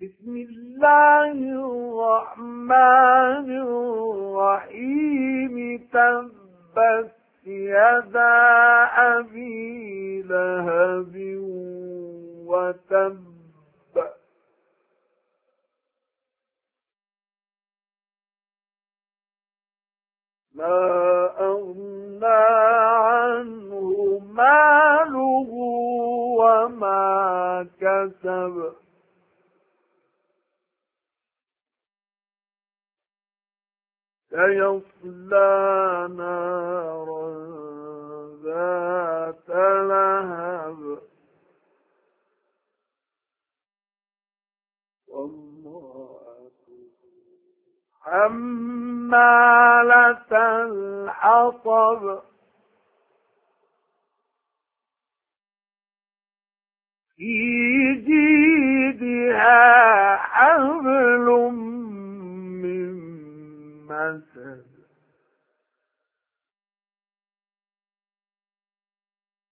بسم الله الرحمن الرحيم. تبت يدا أبي لهب وتب ما أغنى عنه ماله وما كسب سيصلى نارا ذات لهب حمالة الحطب في جيدها حبل من مسد